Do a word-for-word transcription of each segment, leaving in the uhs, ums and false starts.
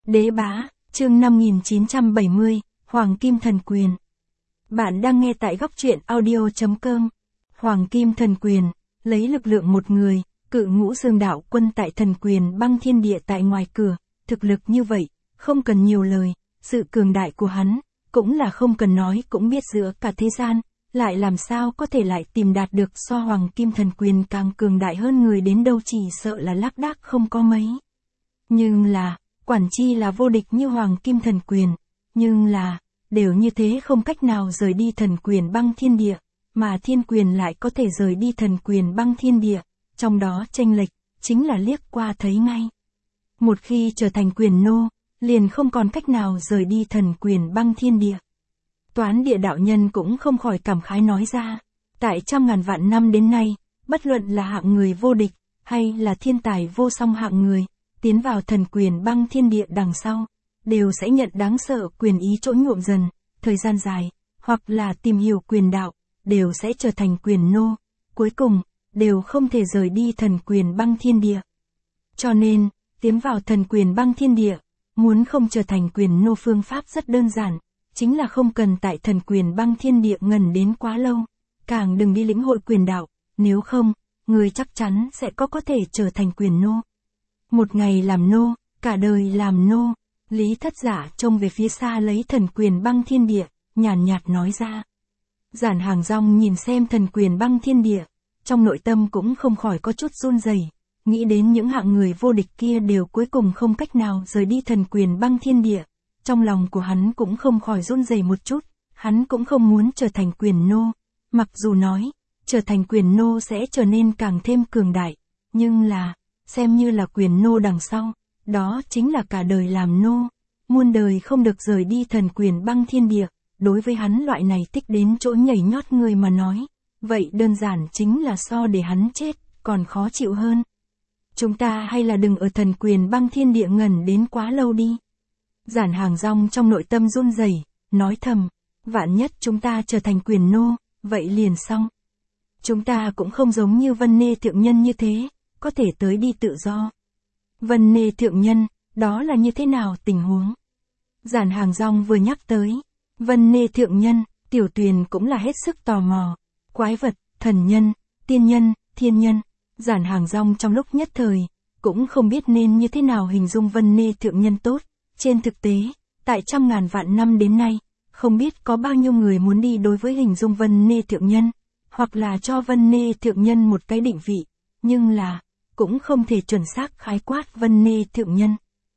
Đế bá, chương năm nghìn chín trăm bảy mươi, Hoàng Kim Thần Quyền. Bạn đang nghe tại góc truyện audio chấm com. Hoàng Kim Thần Quyền, lấy lực lượng một người, cự ngũ dương đạo quân tại thần quyền băng thiên địa tại ngoài cửa, thực lực như vậy, không cần nhiều lời, sự cường đại của hắn, cũng là không cần nói cũng biết giữa cả thế gian, lại làm sao có thể lại tìm đạt được so Hoàng Kim Thần Quyền càng cường đại hơn người đến đâu, chỉ sợ là lác đác không có mấy. Nhưng là, quản chi là vô địch như Hoàng Kim Thần Quyền, nhưng là, đều như thế không cách nào rời đi thần quyền băng thiên địa, mà thiên quyền lại có thể rời đi thần quyền băng thiên địa, trong đó chênh lệch, chính là liếc qua thấy ngay. Một khi trở thành quyền nô, liền không còn cách nào rời đi thần quyền băng thiên địa. Toán địa đạo nhân cũng không khỏi cảm khái nói ra, tại trăm ngàn vạn năm đến nay, bất luận là hạng người vô địch, hay là thiên tài vô song hạng người, tiến vào thần quyền băng thiên địa đằng sau, đều sẽ nhận đáng sợ quyền ý trỗi nhuộm dần, thời gian dài, hoặc là tìm hiểu quyền đạo, đều sẽ trở thành quyền nô, cuối cùng, đều không thể rời đi thần quyền băng thiên địa. Cho nên, tiến vào thần quyền băng thiên địa, muốn không trở thành quyền nô phương pháp rất đơn giản, chính là không cần tại thần quyền băng thiên địa ngần đến quá lâu, càng đừng đi lĩnh hội quyền đạo, nếu không, người chắc chắn sẽ có có thể trở thành quyền nô. Một ngày làm nô, cả đời làm nô, Lý Thất Giả trông về phía xa lấy thần quyền băng thiên địa, nhàn nhạt nói ra. Giản Hàng Rong nhìn xem thần quyền băng thiên địa, trong nội tâm cũng không khỏi có chút run rẩy, nghĩ đến những hạng người vô địch kia đều cuối cùng không cách nào rời đi thần quyền băng thiên địa, trong lòng của hắn cũng không khỏi run rẩy một chút, hắn cũng không muốn trở thành quyền nô, mặc dù nói, trở thành quyền nô sẽ trở nên càng thêm cường đại, nhưng là, xem như là quyền nô đằng sau, đó chính là cả đời làm nô, muôn đời không được rời đi thần quyền băng thiên địa, đối với hắn loại này tích đến chỗ nhảy nhót người mà nói, vậy đơn giản chính là so để hắn chết, còn khó chịu hơn. Chúng ta hay là đừng ở thần quyền băng thiên địa ngẩn đến quá lâu đi. Giản Hàng Rong trong nội tâm run rẩy, nói thầm, vạn nhất chúng ta trở thành quyền nô, vậy liền xong. Chúng ta cũng không giống như Vân Nê thượng nhân như thế, có thể tới đi tự do. Vân Nê thượng nhân, đó là như thế nào tình huống? Giản Hàng Rong vừa nhắc tới, Vân Nê thượng nhân, Tiểu Tuyền cũng là hết sức tò mò. Quái vật, thần nhân, tiên nhân, thiên nhân, Giản Hàng Rong trong lúc nhất thời, cũng không biết nên như thế nào hình dung Vân Nê thượng nhân tốt. Trên thực tế, tại trăm ngàn vạn năm đến nay, không biết có bao nhiêu người muốn đi đối với hình dung Vân Nê thượng nhân, hoặc là cho Vân Nê thượng nhân một cái định vị, nhưng là, cũng không thể chuẩn xác khái quát Vân Nê thượng nhân.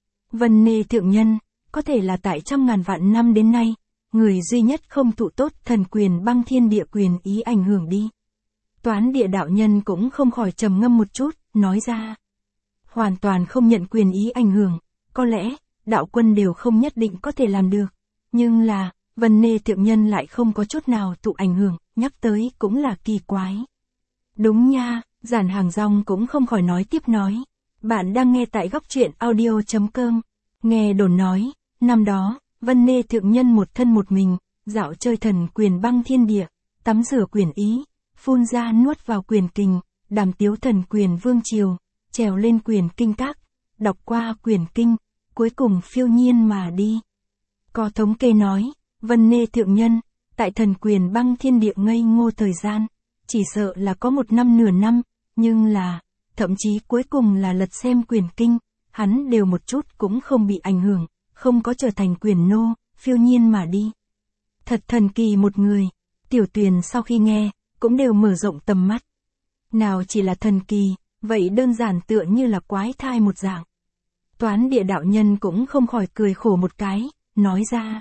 Vân Nê thượng nhân, có thể là tại trăm ngàn vạn năm đến nay, người duy nhất không thụ tốt thần quyền băng thiên địa quyền ý ảnh hưởng đi. Toán địa đạo nhân cũng không khỏi trầm ngâm một chút, nói ra. Hoàn toàn không nhận quyền ý ảnh hưởng, có lẽ, đạo quân đều không nhất định có thể làm được. Nhưng là, Vân Nê thượng nhân lại không có chút nào thụ ảnh hưởng, nhắc tới cũng là kỳ quái. Đúng nha, Giản Hàng Rong cũng không khỏi nói tiếp nói. Bạn đang nghe tại góc truyện audio chấm com. Nghe đồn nói, năm đó, Vân Nê thượng nhân một thân một mình, dạo chơi thần quyền băng thiên địa, tắm rửa quyền ý, phun ra nuốt vào quyền kình, đàm tiếu thần quyền vương triều, trèo lên quyền kinh các, đọc qua quyền kinh, cuối cùng phiêu nhiên mà đi. Có thống kê nói, Vân Nê thượng nhân, tại thần quyền băng thiên địa ngây ngô thời gian, chỉ sợ là có một năm nửa năm, nhưng là, thậm chí cuối cùng là lật xem quyền kinh, hắn đều một chút cũng không bị ảnh hưởng, không có trở thành quyền nô, phiêu nhiên mà đi. Thật thần kỳ một người, Tiểu Tuyền sau khi nghe, cũng đều mở rộng tầm mắt. Nào chỉ là thần kỳ, vậy đơn giản tựa như là quái thai một dạng. Toán địa đạo nhân cũng không khỏi cười khổ một cái, nói ra.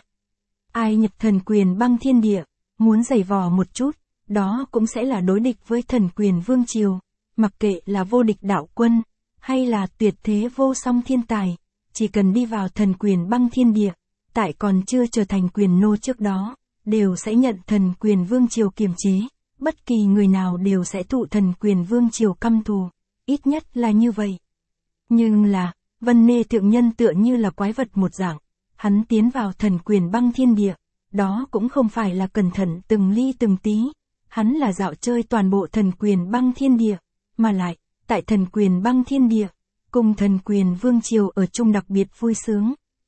Ai nhập thần quyền băng thiên địa, muốn giày vò một chút, đó cũng sẽ là đối địch với thần quyền vương triều, mặc kệ là vô địch đạo quân, hay là tuyệt thế vô song thiên tài, chỉ cần đi vào thần quyền băng thiên địa, tại còn chưa trở thành quyền nô trước đó, đều sẽ nhận thần quyền vương triều kiềm chế, bất kỳ người nào đều sẽ thụ thần quyền vương triều căm thù, ít nhất là như vậy. Nhưng là, Vân Nê thượng nhân tựa như là quái vật một dạng, hắn tiến vào thần quyền băng thiên địa, đó cũng không phải là cẩn thận từng ly từng tí, hắn là dạo chơi toàn bộ thần quyền băng thiên địa, mà lại, tại thần quyền băng thiên địa, cùng thần quyền vương triều ở chung đặc biệt vui sướng,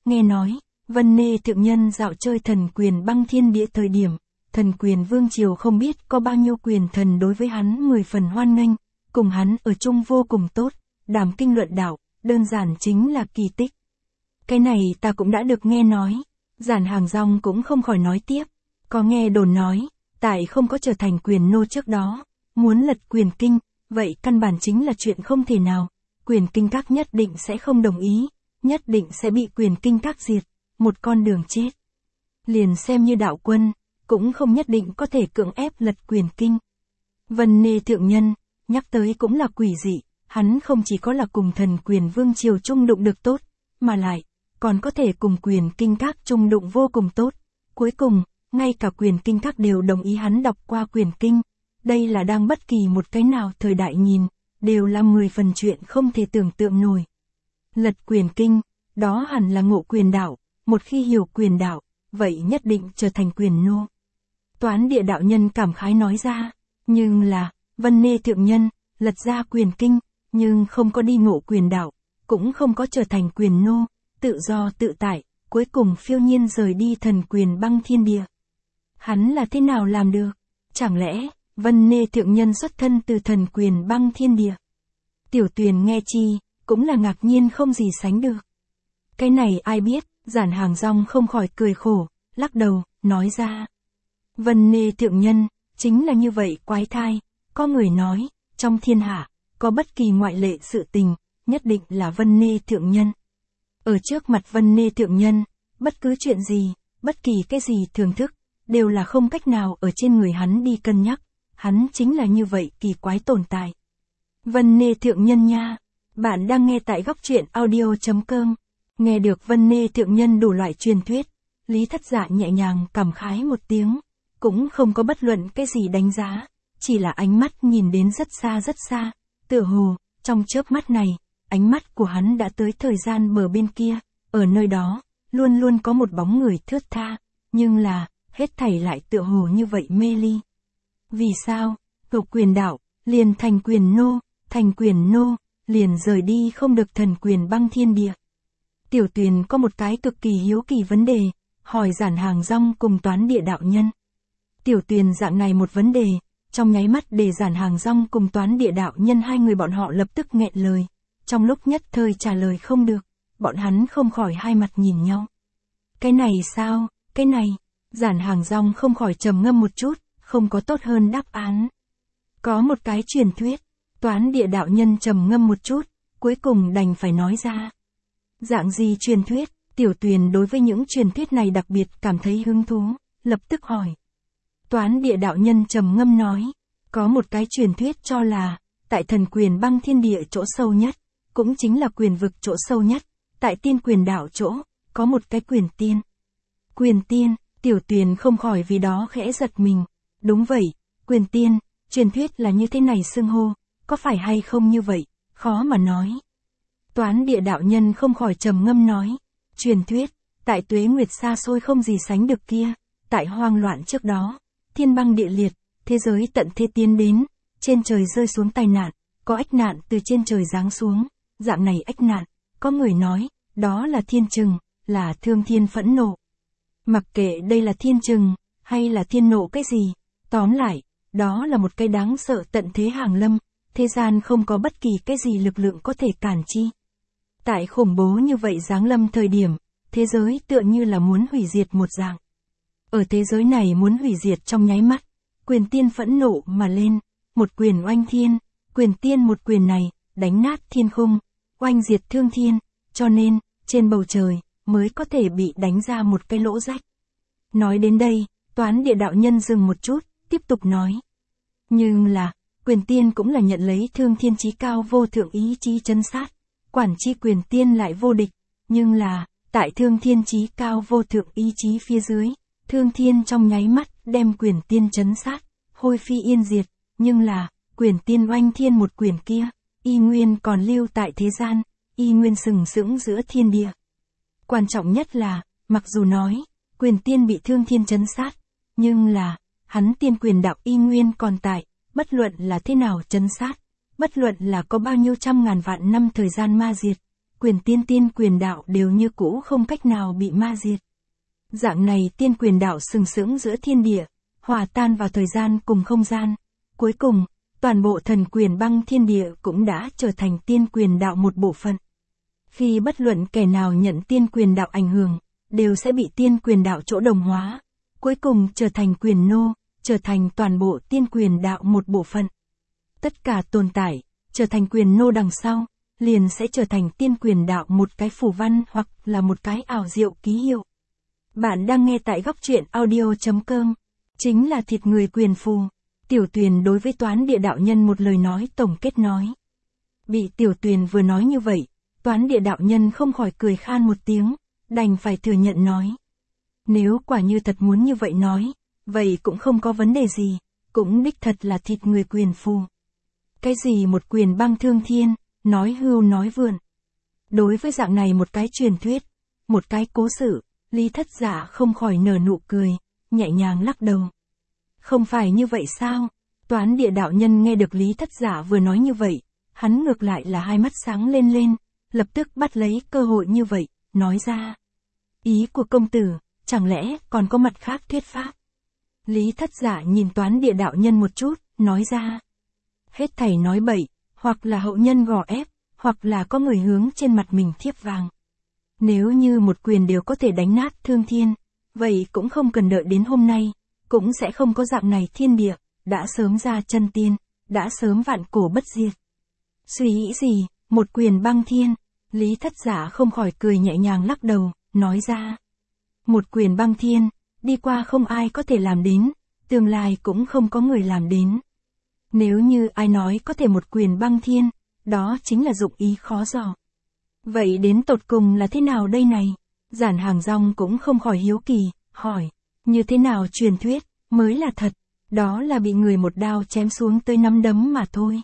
nghe nói, Vân Nê thượng nhân dạo chơi thần quyền băng thiên địa thời điểm, thần quyền vương triều không biết có bao nhiêu quyền thần đối với hắn mười phần hoan nghênh, cùng hắn ở chung vô cùng tốt, đàm kinh luận đạo, đơn giản chính là kỳ tích. Cái này ta cũng đã được nghe nói, Giản Hàng Rong cũng không khỏi nói tiếp, có nghe đồn nói, tại không có trở thành quyền nô trước đó, muốn lật quyền kinh, vậy căn bản chính là chuyện không thể nào, quyền kinh các nhất định sẽ không đồng ý, nhất định sẽ bị quyền kinh các diệt, một con đường chết. Liền xem như đạo quân, cũng không nhất định có thể cưỡng ép lật quyền kinh. Vân Nê thượng nhân, nhắc tới cũng là quỷ dị, hắn không chỉ có là cùng thần quyền vương triều chung đụng được tốt, mà lại, còn có thể cùng quyền kinh các chung đụng vô cùng tốt. Cuối cùng, ngay cả quyền kinh các đều đồng ý hắn đọc qua quyền kinh. Đây là đang bất kỳ một cái nào thời đại nhìn, đều là mười phần chuyện không thể tưởng tượng nổi. Lật quyền kinh, đó hẳn là ngộ quyền đạo, một khi hiểu quyền đạo, vậy nhất định trở thành quyền nô. Toán địa đạo nhân cảm khái nói ra, nhưng là, Vân Nê thượng nhân, lật ra quyền kinh, nhưng không có đi ngộ quyền đạo, cũng không có trở thành quyền nô, tự do tự tại, cuối cùng phiêu nhiên rời đi thần quyền băng thiên địa. Hắn là thế nào làm được? Chẳng lẽ, Vân Nê thượng nhân xuất thân từ thần quyền băng thiên địa? Tiểu Tuyền nghe chi, cũng là ngạc nhiên không gì sánh được. Cái này ai biết, Giản Hàng Rong không khỏi cười khổ, lắc đầu, nói ra. Vân Nê thượng nhân, chính là như vậy quái thai, có người nói, trong thiên hạ, có bất kỳ ngoại lệ sự tình, nhất định là Vân Nê thượng nhân. Ở trước mặt Vân Nê thượng nhân, bất cứ chuyện gì, bất kỳ cái gì thưởng thức, đều là không cách nào ở trên người hắn đi cân nhắc, hắn chính là như vậy kỳ quái tồn tại. Vân Nê thượng nhân nha, bạn đang nghe tại góc truyện audio chấm com, nghe được Vân Nê thượng nhân đủ loại truyền thuyết, Lý Thất Dạ nhẹ nhàng cảm khái một tiếng, cũng không có bất luận cái gì đánh giá, chỉ là ánh mắt nhìn đến rất xa rất xa, tựa hồ, trong chớp mắt này, ánh mắt của hắn đã tới thời gian bờ bên kia, ở nơi đó, luôn luôn có một bóng người thướt tha, nhưng là, hết thảy lại tựa hồ như vậy mê ly. Vì sao? Ngộ quyền đạo, liền thành quyền nô, thành quyền nô, liền rời đi không được thần quyền băng thiên địa. Tiểu Tuyền có một cái cực kỳ hiếu kỳ vấn đề, hỏi Giản Hàng Rong cùng Toán địa đạo nhân. Tiểu Tuyền dạng này một vấn đề, trong nháy mắt để Giản Hàng Rong cùng Toán địa đạo nhân hai người bọn họ lập tức nghẹn lời. Trong lúc nhất thời trả lời không được, bọn hắn không khỏi hai mặt nhìn nhau. Cái này sao, cái này, Giản Hàng Rong không khỏi trầm ngâm một chút, không có tốt hơn đáp án. Có một cái truyền thuyết, Toán địa đạo nhân trầm ngâm một chút, cuối cùng đành phải nói ra. Dạng gì truyền thuyết? Tiểu Tuyền đối với những truyền thuyết này đặc biệt cảm thấy hứng thú, lập tức hỏi. Toán địa đạo nhân trầm ngâm nói, có một cái truyền thuyết cho là, tại thần quyền băng thiên địa chỗ sâu nhất, cũng chính là quyền vực chỗ sâu nhất, tại tiên quyền đạo chỗ, có một cái quyền tiên. Quyền tiên, Tiểu Tuyền không khỏi vì đó khẽ giật mình. Đúng vậy, quyền tiên, truyền thuyết là như thế này xưng hô, có phải hay không như vậy, khó mà nói. Toán địa đạo nhân không khỏi trầm ngâm nói, truyền thuyết, tại tuế nguyệt xa xôi không gì sánh được kia, tại hoang loạn trước đó, thiên băng địa liệt, thế giới tận thế tiến đến, trên trời rơi xuống tai nạn, có ách nạn từ trên trời giáng xuống, dạng này ách nạn, có người nói, đó là thiên trừng, là thương thiên phẫn nộ. Mặc kệ đây là thiên trừng, hay là thiên nộ cái gì, tóm lại, đó là một cái đáng sợ tận thế hàng lâm, thế gian không có bất kỳ cái gì lực lượng có thể cản chi. Tại khủng bố như vậy giáng lâm thời điểm, thế giới tựa như là muốn hủy diệt một dạng. Ở thế giới này muốn hủy diệt trong nháy mắt, quyền tiên phẫn nộ mà lên, một quyền oanh thiên, quyền tiên một quyền này, đánh nát thiên khung, oanh diệt thương thiên, cho nên, trên bầu trời, mới có thể bị đánh ra một cái lỗ rách. Nói đến đây, Toán địa đạo nhân dừng một chút, tiếp tục nói. Nhưng là, quyền tiên cũng là nhận lấy thương thiên chí cao vô thượng ý chí chấn sát, quản chi quyền tiên lại vô địch, nhưng là, tại thương thiên chí cao vô thượng ý chí phía dưới, thương thiên trong nháy mắt đem quyền tiên chấn sát, hôi phi yên diệt, nhưng là, quyền tiên oanh thiên một quyền kia, y nguyên còn lưu tại thế gian, y nguyên sừng sững giữa thiên địa. Quan trọng nhất là, mặc dù nói, quyền tiên bị thương thiên chấn sát, nhưng là, hắn tiên quyền đạo y nguyên còn tại, bất luận là thế nào chấn sát, bất luận là có bao nhiêu trăm ngàn vạn năm thời gian ma diệt, quyền tiên tiên quyền đạo đều như cũ không cách nào bị ma diệt. Dạng này tiên quyền đạo sừng sững giữa thiên địa, hòa tan vào thời gian cùng không gian. Cuối cùng, toàn bộ thần quyền băng thiên địa cũng đã trở thành tiên quyền đạo một bộ phận. Khi bất luận kẻ nào nhận tiên quyền đạo ảnh hưởng, đều sẽ bị tiên quyền đạo chỗ đồng hóa, cuối cùng trở thành quyền nô, trở thành toàn bộ tiên quyền đạo một bộ phận. Tất cả tồn tại, trở thành quyền nô đằng sau, liền sẽ trở thành tiên quyền đạo một cái phù văn hoặc là một cái ảo diệu ký hiệu. Bạn đang nghe tại góc truyện audio chấm com, chính là thịt người quyền phù. Tiểu Tuyền đối với Toán Địa đạo nhân một lời nói tổng kết nói. Bị Tiểu Tuyền vừa nói như vậy, Toán Địa đạo nhân không khỏi cười khan một tiếng, đành phải thừa nhận nói. Nếu quả như thật muốn như vậy nói, vậy cũng không có vấn đề gì, cũng đích thật là thịt người quyền phù. Cái gì một quyền băng thương thiên, nói hưu nói vượn. Đối với dạng này một cái truyền thuyết, một cái cố sự, Lý Thất Dạ không khỏi nở nụ cười, nhẹ nhàng lắc đầu. Không phải như vậy sao? Toán Địa đạo nhân nghe được Lý Thất Dạ vừa nói như vậy, hắn ngược lại là hai mắt sáng lên lên, lập tức bắt lấy cơ hội như vậy, nói ra. Ý của công tử, chẳng lẽ còn có mặt khác thuyết pháp? Lý Thất Dạ nhìn Toán Địa đạo nhân một chút, nói ra. Hết thảy nói bậy, hoặc là hậu nhân gò ép, hoặc là có người hướng trên mặt mình thiếp vàng. Nếu như một quyền đều có thể đánh nát thương thiên, vậy cũng không cần đợi đến hôm nay, cũng sẽ không có dạng này thiên địa, đã sớm ra chân tiên, đã sớm vạn cổ bất diệt. Suy nghĩ gì, một quyền băng thiên, Lý Thất Dạ không khỏi cười nhẹ nhàng lắc đầu, nói ra. Một quyền băng thiên, đi qua không ai có thể làm đến, tương lai cũng không có người làm đến. Nếu như ai nói có thể một quyền băng thiên, đó chính là dụng ý khó dò. Vậy đến tột cùng là thế nào đây này? Giản Hàng Rong cũng không khỏi hiếu kỳ, hỏi, như thế nào truyền thuyết, mới là thật, đó là bị người một đao chém xuống tới nắm đấm mà thôi.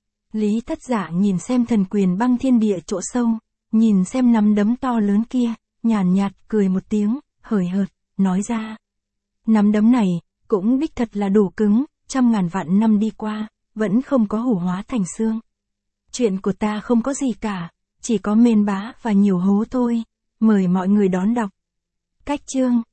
Lý Thất Dạ nhìn xem thần quyền băng thiên địa chỗ sâu, nhìn xem nắm đấm to lớn kia, nhàn nhạt cười một tiếng, hời hợt, nói ra. Nắm đấm này, cũng đích thật là đủ cứng, trăm ngàn vạn năm đi qua, vẫn không có hủ hóa thành xương. Chuyện của ta không có gì cả, chỉ có mên bá và nhiều hố thôi, mời mọi người đón đọc. Cách chương